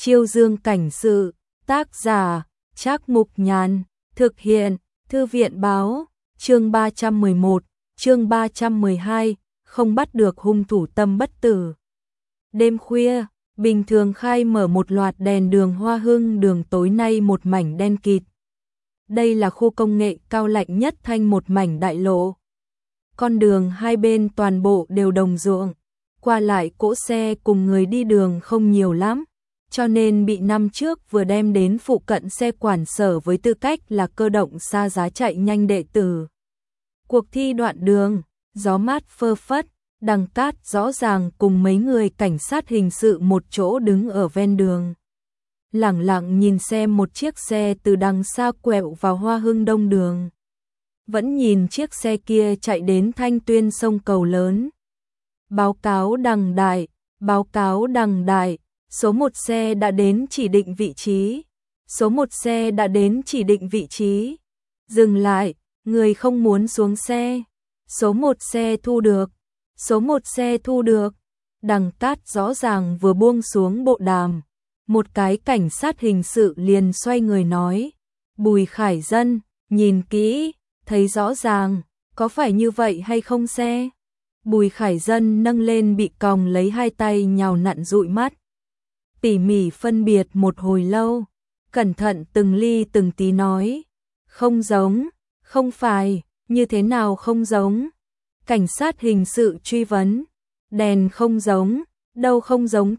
Chiêu Dương cảnh sự, tác giả, Trác Mục Nhàn, thực hiện, Thư viện báo, chương 311, chương 312, không bắt được hung thủ tâm bất tử. Đêm khuya, bình thường khai mở một loạt đèn đường Hoa Hưng đường tối nay một mảnh đen kịt. Đây là khu công nghệ cao lạnh nhất Thanh, một mảnh đại lộ. Con đường hai bên toàn bộ đều đồng ruộng, qua lại cỗ xe cùng người đi đường không nhiều lắm, cho nên bị năm trước vừa đem đến phụ cận xe quản sở với tư cách là cơ động xa giá chạy nhanh đệ tử. Cuộc thi đoạn đường, gió mát phơ phất, Đằng Cát rõ ràng cùng mấy người cảnh sát hình sự một chỗ đứng ở ven đường. Lẳng lặng nhìn xem một chiếc xe từ đằng xa quẹo vào Hoa Hưng Đông đường. Vẫn nhìn chiếc xe kia chạy đến Thanh Tuyên sông cầu lớn. Báo cáo đằng đại, số 1 xe đã đến chỉ định vị trí. Số 1 xe đã đến chỉ định vị trí. Dừng lại, người không muốn xuống xe. Số 1 xe thu được. Số 1 xe thu được. Đằng Cát rõ ràng vừa buông xuống bộ đàm. Một cái cảnh sát hình sự liền xoay người nói. Bùi Khải Dân, nhìn kỹ, thấy rõ ràng, có phải như vậy hay không xe? Bùi Khải Dân nâng lên bị còng lấy hai tay nhào nặn dụi mắt. Tỉ mỉ phân biệt một hồi lâu, cẩn thận từng ly từng tí nói. Không giống, không phải, như thế nào không giống? Cảnh sát hình sự truy vấn. Đèn không giống, đâu không giống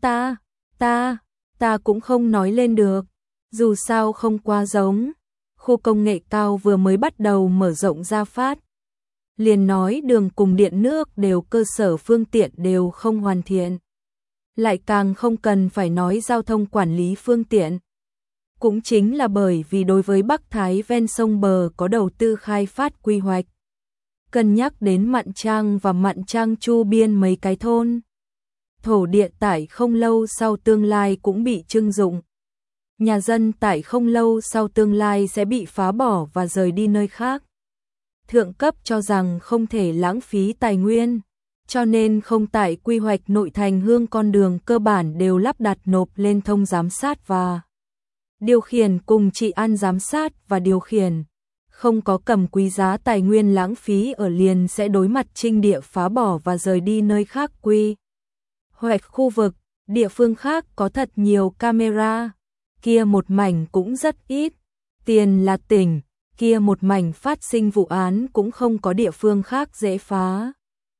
ta cũng không nói lên được. Dù sao không quá giống. Khu công nghệ cao vừa mới bắt đầu mở rộng ra phát. Liền nói đường cùng điện nước đều cơ sở phương tiện đều không hoàn thiện. Lại càng không cần phải nói giao thông quản lý phương tiện. Cũng chính là bởi vì đối với Bắc Thái ven sông bờ có đầu tư khai phát quy hoạch. Cân nhắc đến Mạn Trang và Mạn Trang chu biên mấy cái thôn. Thổ địa tại không lâu sau tương lai cũng bị trưng dụng. Nhà dân tại không lâu sau tương lai sẽ bị phá bỏ và rời đi nơi khác. Thượng cấp cho rằng không thể lãng phí tài nguyên, cho nên không tại quy hoạch nội thành hương con đường cơ bản đều lắp đặt nộp lên thông giám sát và điều khiển cùng trị an giám sát và điều khiển. Không có cầm quý giá tài nguyên lãng phí ở liền sẽ đối mặt trinh địa phá bỏ và rời đi nơi khác quy hoạch khu vực, địa phương khác có thật nhiều camera, kia một mảnh cũng rất ít, tiền là tỉnh, kia một mảnh phát sinh vụ án cũng không có địa phương khác dễ phá.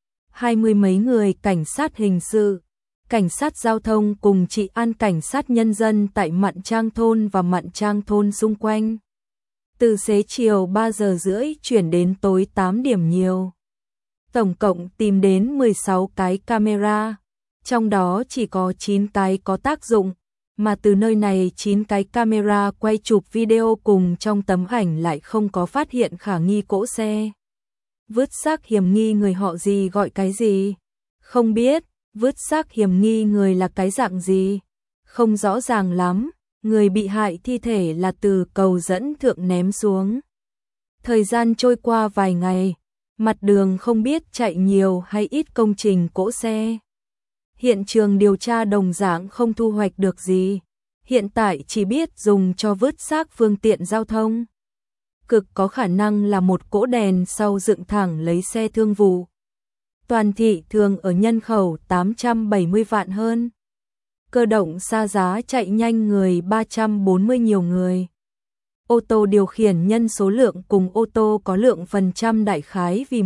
20 mấy người cảnh sát hình sự, cảnh sát giao thông cùng trị an cảnh sát nhân dân tại Mạn Trang thôn và Mạn Trang thôn xung quanh. Từ xế chiều 3 giờ rưỡi chuyển đến tối 8 điểm nhiều. Tổng cộng tìm đến 16 cái camera, trong đó chỉ có 9 cái có tác dụng, mà từ nơi này 9 cái camera quay chụp video cùng trong tấm ảnh lại không có phát hiện khả nghi cỗ xe. Vứt xác hiểm nghi người họ gì gọi cái gì? Không biết, vứt xác hiểm nghi người là cái dạng gì? Không rõ ràng lắm. Người bị hại thi thể là từ cầu dẫn thượng ném xuống. Thời gian trôi qua vài ngày, mặt đường không biết chạy nhiều hay ít công trình cỗ xe. Hiện trường điều tra đồng dạng không thu hoạch được gì, hiện tại chỉ biết dùng cho vứt xác phương tiện giao thông. Cực có khả năng là một cỗ đèn sau dựng thẳng lấy xe thương vụ. Toàn thị thường ở nhân khẩu 870 vạn hơn. Cơ động xa giá chạy nhanh người 340 nhiều người. Ô tô điều khiển nhân số lượng cùng ô tô có lượng phần trăm đại khái vì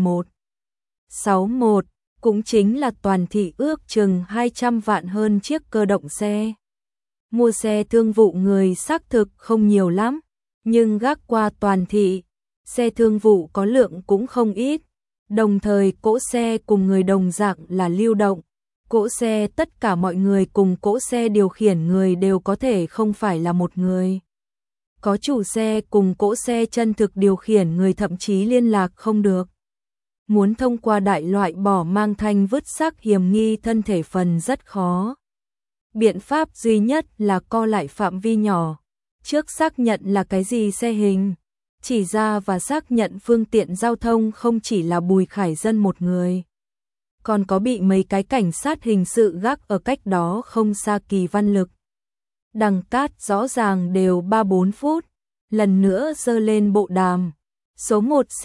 1,61, cũng chính là toàn thị ước chừng 200 vạn hơn chiếc cơ động xe. Mua xe thương vụ người xác thực không nhiều lắm, nhưng gác qua toàn thị, xe thương vụ có lượng cũng không ít. Đồng thời cỗ xe cùng người đồng dạng là lưu động. Cỗ xe tất cả mọi người cùng cỗ xe điều khiển người đều có thể không phải là một người. Có chủ xe cùng cỗ xe chân thực điều khiển người thậm chí liên lạc không được. Muốn thông qua đại loại bỏ mang thanh vứt xác hiểm nghi thân thể phần rất khó. Biện pháp duy nhất là co lại phạm vi nhỏ. Trước xác nhận là cái gì xe hình. Chỉ ra và xác nhận phương tiện giao thông không chỉ là Bùi Khải Dân một người. Còn có bị mấy cái cảnh sát hình sự gác ở cách đó không xa Kỳ Văn Lực. Đằng Cát rõ ràng đều 3-4 phút, lần nữa giơ lên bộ đàm. Số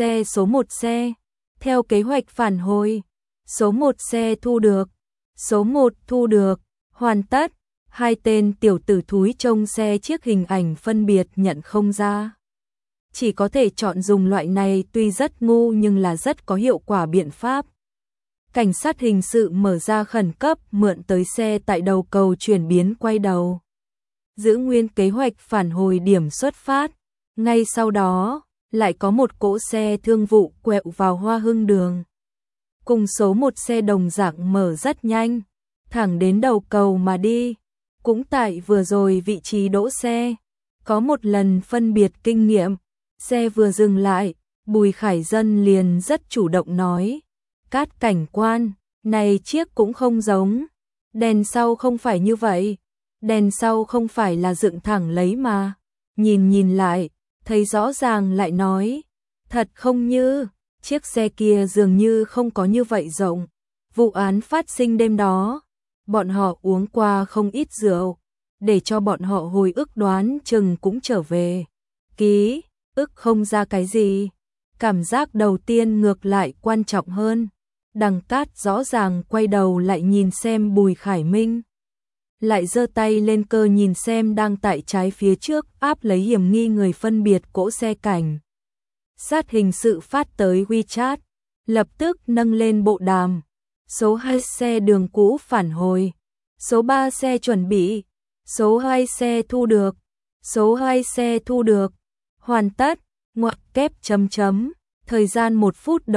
1 xe, theo kế hoạch phản hồi. Số 1 xe thu được, số 1 thu được, hoàn tất. Hai tên tiểu tử thúi trông xe chiếc hình ảnh phân biệt nhận không ra. Chỉ có thể chọn dùng loại này tuy rất ngu nhưng là rất có hiệu quả biện pháp. Cảnh sát hình sự mở ra khẩn cấp mượn tới xe tại đầu cầu chuyển biến quay đầu. Giữ nguyên kế hoạch phản hồi điểm xuất phát. Ngay sau đó, lại có một cỗ xe thương vụ quẹo vào Hoa Hưng đường. Cùng số 1 xe đồng dạng mở rất nhanh, thẳng đến đầu cầu mà đi. Cũng tại vừa rồi vị trí đỗ xe, có một lần phân biệt kinh nghiệm. Xe vừa dừng lại, Bùi Khải Dân liền rất chủ động nói. Cát cảnh quan, này chiếc cũng không giống. Đèn sau không phải như vậy. Đèn sau không phải là dựng thẳng lấy mà. Nhìn lại, thấy rõ ràng lại nói. Thật không như, chiếc xe kia dường như không có như vậy rộng. Vụ án phát sinh đêm đó, bọn họ uống qua không ít rượu. Để cho bọn họ hồi ức đoán chừng cũng trở về. Ký ức không ra cái gì. Cảm giác đầu tiên ngược lại quan trọng hơn. Đằng Cát rõ ràng quay đầu lại nhìn xem Bùi Khải Minh. Lại giơ tay lên cơ nhìn xem đang tại trái phía trước áp lấy hiểm nghi người phân biệt cỗ xe cảnh. Sát hình sự phát tới WeChat. Lập tức nâng lên bộ đàm. Số 2 xe đường cũ phản hồi. Số 3 xe chuẩn bị. Số 2 xe thu được. Số 2 xe thu được. Hoàn tất. Ngoặc kép chấm chấm. Thời gian 1 phút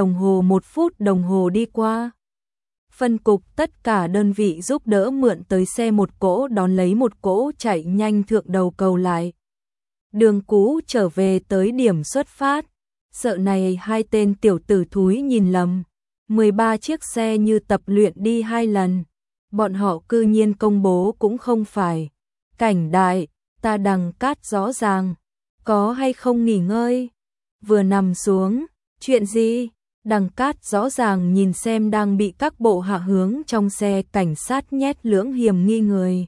đồng hồ đi qua. Phân cục tất cả đơn vị giúp đỡ mượn tới xe một cỗ đón lấy một cỗ chạy nhanh thượng đầu cầu lại. Đường cũ trở về tới điểm xuất phát. Sợ này hai tên tiểu tử thúi nhìn lầm. 13 chiếc xe như tập luyện đi 2 lần. Bọn họ cư nhiên công bố cũng không phải. Cảnh đại, ta Đằng Cát rõ ràng. Có hay không nghỉ ngơi? Vừa nằm xuống, chuyện gì? Đằng Cát rõ ràng nhìn xem đang bị các bộ hạ hướng trong xe cảnh sát nhét lưỡng hiểm nghi người.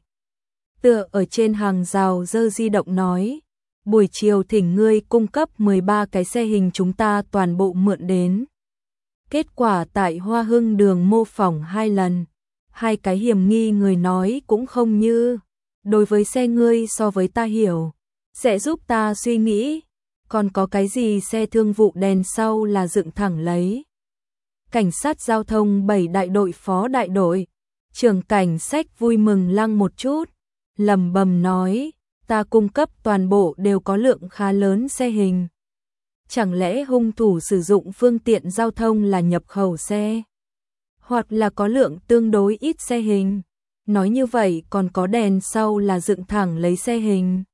Tựa ở trên hàng rào giơ di động nói. Buổi chiều thỉnh ngươi cung cấp 13 cái xe hình chúng ta toàn bộ mượn đến. Kết quả tại Hoa Hưng đường mô phỏng 2 lần. 2 cái hiểm nghi người nói cũng không như. Đối với xe ngươi so với ta hiểu. Sẽ giúp ta suy nghĩ. Còn có cái gì xe thương vụ đèn sau là dựng thẳng lấy. Cảnh sát giao thông 7 đại đội phó đại đội. Trưởng cảnh sách vui mừng lăng một chút. Lầm bầm nói. Ta cung cấp toàn bộ đều có lượng khá lớn xe hình. Chẳng lẽ hung thủ sử dụng phương tiện giao thông là nhập khẩu xe? Hoặc là có lượng tương đối ít xe hình? Nói như vậy còn có đèn sau là dựng thẳng lấy xe hình.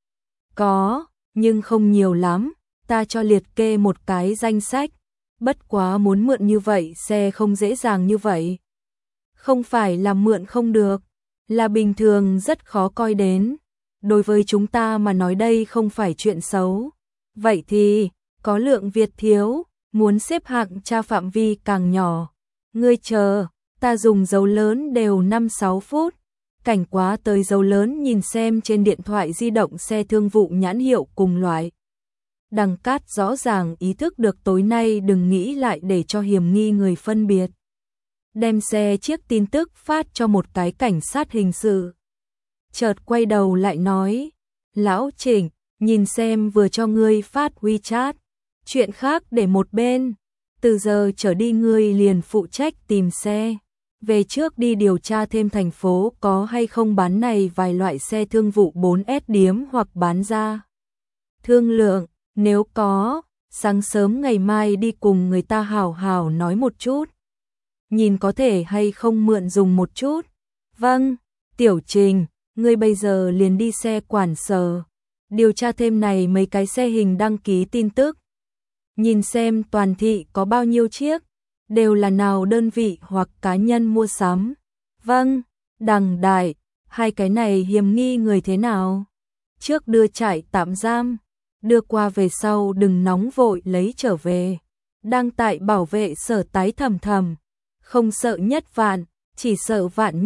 Có, nhưng không nhiều lắm. Ta cho liệt kê một cái danh sách. Bất quá muốn mượn như vậy xe không dễ dàng như vậy. Không phải là mượn không được, là bình thường rất khó coi đến. Đối với chúng ta mà nói đây không phải chuyện xấu. Vậy thì, có lượng Việt thiếu, muốn xếp hạng tra phạm vi càng nhỏ. Ngươi chờ, ta dùng dấu lớn đều 5-6 phút. Cảnh quá tới dấu lớn nhìn xem trên điện thoại di động xe thương vụ nhãn hiệu cùng loại. Đằng Cát rõ ràng ý thức được tối nay đừng nghĩ lại để cho hiểm nghi người phân biệt. Đem xe chiếc tin tức phát cho một cái cảnh sát hình sự. Chợt quay đầu lại nói, Lão Trịnh, nhìn xem vừa cho ngươi phát WeChat. Chuyện khác để một bên, từ giờ trở đi ngươi liền phụ trách tìm xe. Về trước đi điều tra thêm thành phố có hay không bán này vài loại xe thương vụ 4S điếm hoặc bán ra. Thương lượng, nếu có, sáng sớm ngày mai đi cùng người ta hào hào nói một chút. Nhìn có thể hay không mượn dùng một chút. Vâng, Tiểu Trình, ngươi bây giờ liền đi xe quản sở. Điều tra thêm này mấy cái xe hình đăng ký tin tức. Nhìn xem toàn thị có bao nhiêu chiếc. Đều là nào đơn vị hoặc cá nhân mua sắm. Vâng, Đằng đại, 2 cái này hiểm nghi người thế nào? Trước đưa trại tạm giam, đưa qua về sau đừng nóng vội lấy trở về. Đang tại bảo vệ sở tái thầm thầm, không sợ nhất vạn, chỉ sợ vạn nhất.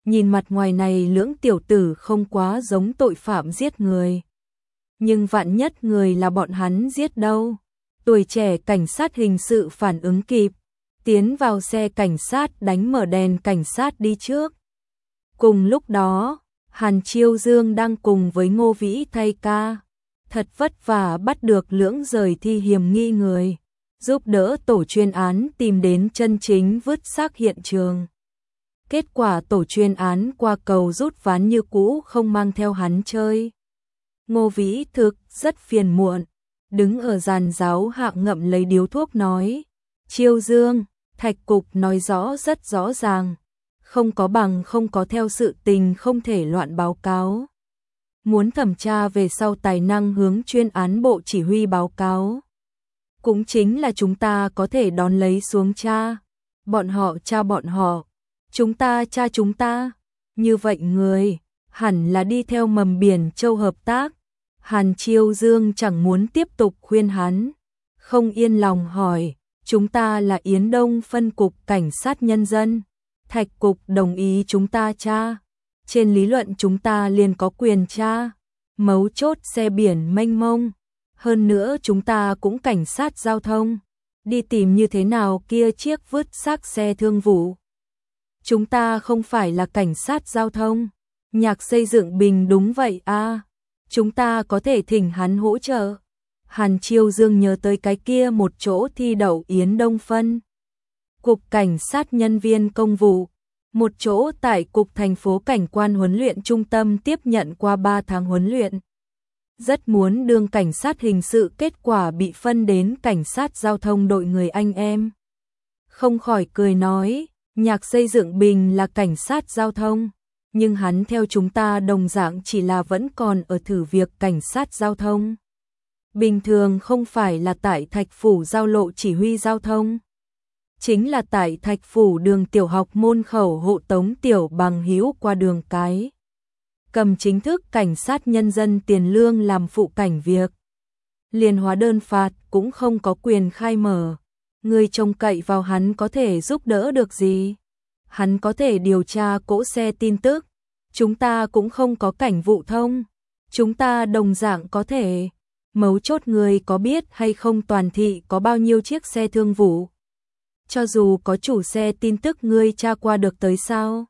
nhìn mặt ngoài này lưỡng tiểu tử không quá giống tội phạm giết người. Nhưng vạn nhất người là bọn hắn giết đâu. Tuổi trẻ cảnh sát hình sự phản ứng kịp, tiến vào xe cảnh sát đánh mở đèn cảnh sát đi trước. Cùng lúc đó, Hàn Chiêu Dương đang cùng với Ngô Vĩ thay ca, thật vất vả bắt được lưỡng rời thi hiểm nghi người, giúp đỡ tổ chuyên án tìm đến chân chính vứt xác hiện trường. Kết quả tổ chuyên án qua cầu rút ván như cũ không mang theo hắn chơi. Ngô Vĩ thực rất phiền muộn, đứng ở giàn giáo hạ ngậm lấy điếu thuốc nói, Chiêu Dương, Thạch Cục nói rõ rất rõ ràng, không có bằng không có theo sự tình không thể loạn báo cáo. Muốn thẩm tra về sau tài năng hướng chuyên án bộ chỉ huy báo cáo. Cũng chính là chúng ta có thể đón lấy xuống tra. Bọn họ tra bọn họ, chúng ta tra chúng ta. Như vậy người, hẳn là đi theo mầm Biển Châu hợp tác. Hàn Chiêu Dương chẳng muốn tiếp tục khuyên hắn. Không yên lòng hỏi, chúng ta là Yến Đông phân cục cảnh sát nhân dân. Thạch Cục đồng ý chúng ta tra. Trên lý luận chúng ta liền có quyền tra. Mấu chốt xe biển mênh mông. Hơn nữa chúng ta cũng cảnh sát giao thông. Đi tìm như thế nào kia chiếc vứt xác xe thương vụ. Chúng ta không phải là cảnh sát giao thông. Nhạc Xây Dựng Bình đúng vậy à. Chúng ta có thể thỉnh hắn hỗ trợ. Hàn Chiêu Dương nhớ tới cái kia một chỗ thi đậu Yến Đông phân. Cục Cảnh sát nhân viên công vụ. Một chỗ tại Cục Thành phố Cảnh quan huấn luyện trung tâm tiếp nhận qua 3 tháng huấn luyện. Rất muốn đương cảnh sát hình sự, kết quả bị phân đến cảnh sát giao thông đội người anh em. Không khỏi cười nói, Nhạc Xây Dựng Bình là cảnh sát giao thông, nhưng hắn theo chúng ta đồng dạng chỉ là vẫn còn ở thử việc cảnh sát giao thông. Bình thường không phải là tại Thạch Phủ giao lộ chỉ huy giao thông. Chính là tại Thạch Phủ đường tiểu học môn khẩu hộ tống tiểu bằng hữu qua đường cái. Cầm chính thức cảnh sát nhân dân tiền lương làm phụ cảnh việc. Liền hóa đơn phạt cũng không có quyền khai mở. Người trông cậy vào hắn có thể giúp đỡ được gì? Hắn có thể điều tra cỗ xe tin tức. Chúng ta cũng không có cảnh vụ thông. Chúng ta đồng dạng có thể. Mấu chốt người có biết hay không toàn thị có bao nhiêu chiếc xe thương vụ? Cho dù có chủ xe tin tức ngươi tra qua được tới sao?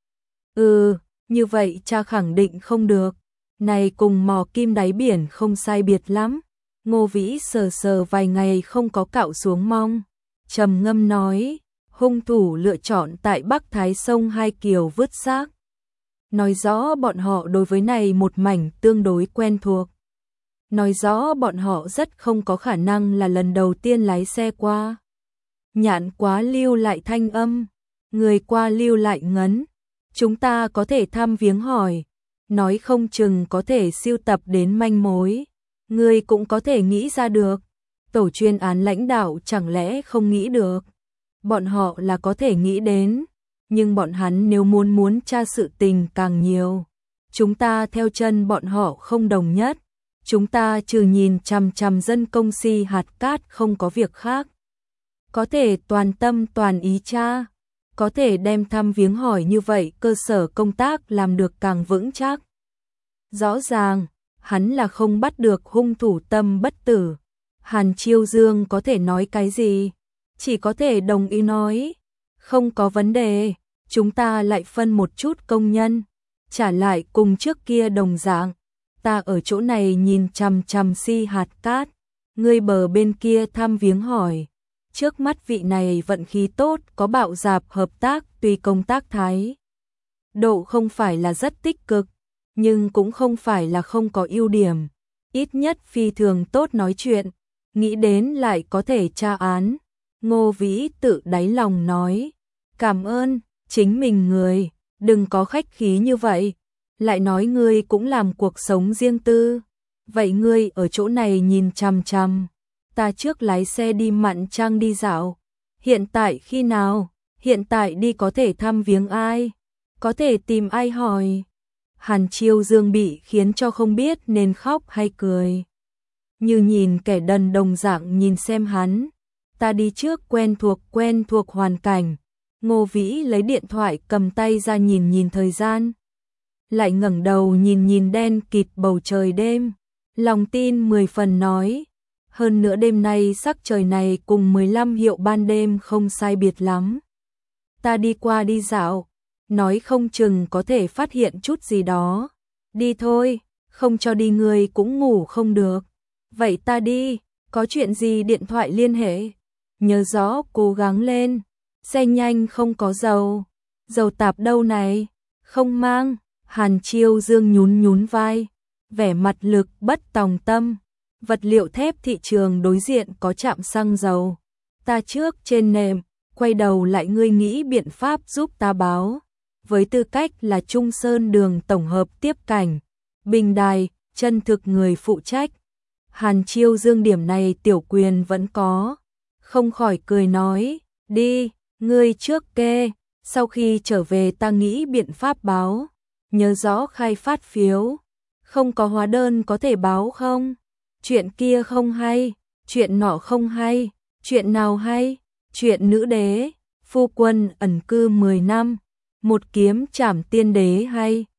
Như vậy cha khẳng định không được. Này cùng mò kim đáy biển không sai biệt lắm. Ngô Vĩ sờ sờ vài ngày không có cạo xuống mong. Trầm ngâm nói, hung thủ lựa chọn tại Bắc Thái Sông Hai Kiều vứt xác. Nói rõ bọn họ đối với này một mảnh tương đối quen thuộc. Nói rõ bọn họ rất không có khả năng là lần đầu tiên lái xe qua. Nhạn quá lưu lại thanh âm, người qua lưu lại ngấn. Chúng ta có thể thăm viếng hỏi, nói không chừng có thể sưu tập đến manh mối. Người cũng có thể nghĩ ra được. Tổ chuyên án lãnh đạo chẳng lẽ không nghĩ được. Bọn họ là có thể nghĩ đến, nhưng bọn hắn nếu muốn tra sự tình càng nhiều. Chúng ta theo chân bọn họ không đồng nhất. Chúng ta trừ nhìn chằm chằm dân công si hạt cát không có việc khác. Có thể toàn tâm toàn ý tra, có thể đem thăm viếng hỏi như vậy cơ sở công tác làm được càng vững chắc. Rõ ràng, hắn là không bắt được hung thủ tâm bất tử. Hàn Chiêu Dương có thể nói cái gì? Chỉ có thể đồng ý nói. Không có vấn đề, chúng ta lại phân một chút công nhân. Trả lại cùng trước kia đồng dạng. Ta ở chỗ này nhìn chằm chằm si hạt cát. Ngươi bờ bên kia thăm viếng hỏi. Trước mắt vị này vận khí tốt, có bạo dạp hợp tác, tuy công tác thái độ không phải là rất tích cực, nhưng cũng không phải là không có ưu điểm. Ít nhất phi thường tốt nói chuyện, nghĩ đến lại có thể tra án. Ngô Vĩ tự đáy lòng nói, cảm ơn, chính mình người, đừng có khách khí như vậy. Lại nói ngươi cũng làm cuộc sống riêng tư. Vậy ngươi ở chỗ này nhìn chằm chằm. Ta trước lái xe đi Mạn Trang đi dạo. Hiện tại khi nào? Hiện tại đi có thể thăm viếng ai? Có thể tìm ai hỏi? Hàn Chiêu Dương bị khiến cho không biết nên khóc hay cười. Như nhìn kẻ đần đồng dạng nhìn xem hắn. Ta đi trước quen thuộc hoàn cảnh. Ngô Vĩ lấy điện thoại cầm tay ra nhìn nhìn thời gian. Lại ngẩng đầu nhìn nhìn đen kịt bầu trời đêm. Lòng tin 10 phần nói. Hơn nữa đêm nay sắc trời này cùng 15 hiệu ban đêm không sai biệt lắm. Ta đi qua đi dạo. Nói không chừng có thể phát hiện chút gì đó. Đi thôi, không cho đi người cũng ngủ không được. Vậy ta đi, có chuyện gì điện thoại liên hệ. Nhớ rõ cố gắng lên. Xe nhanh không có dầu. Dầu tạp đâu này? Không mang. Hàn Chiêu Dương nhún nhún vai. Vẻ mặt lực bất tòng tâm. Vật liệu thép thị trường đối diện có trạm xăng dầu. Ta trước trên nệm, quay đầu lại ngươi nghĩ biện pháp giúp ta báo. Với tư cách là Trung Sơn Đường tổng hợp tiếp cảnh, bình đài, chân thực người phụ trách. Hàn Chiêu Dương điểm này tiểu quyền vẫn có. Không khỏi cười nói, đi, ngươi trước kê, sau khi trở về ta nghĩ biện pháp báo. Nhớ rõ khai phát phiếu, không có hóa đơn có thể báo không? Chuyện kia không hay, chuyện nọ không hay, chuyện nào hay? Chuyện nữ đế, phu quân ẩn cư 10 năm, một kiếm trảm tiên đế hay.